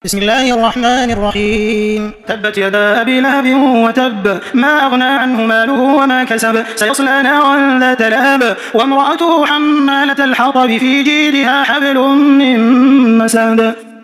بسم الله الرحمن الرحيم. تبت يدا أبي لهب وتب، ما أغنى عنه ماله وما كسب، سيصلى نارا ذات لهب، وامرأته حمالة الحطب في جيدها حبل من مسد.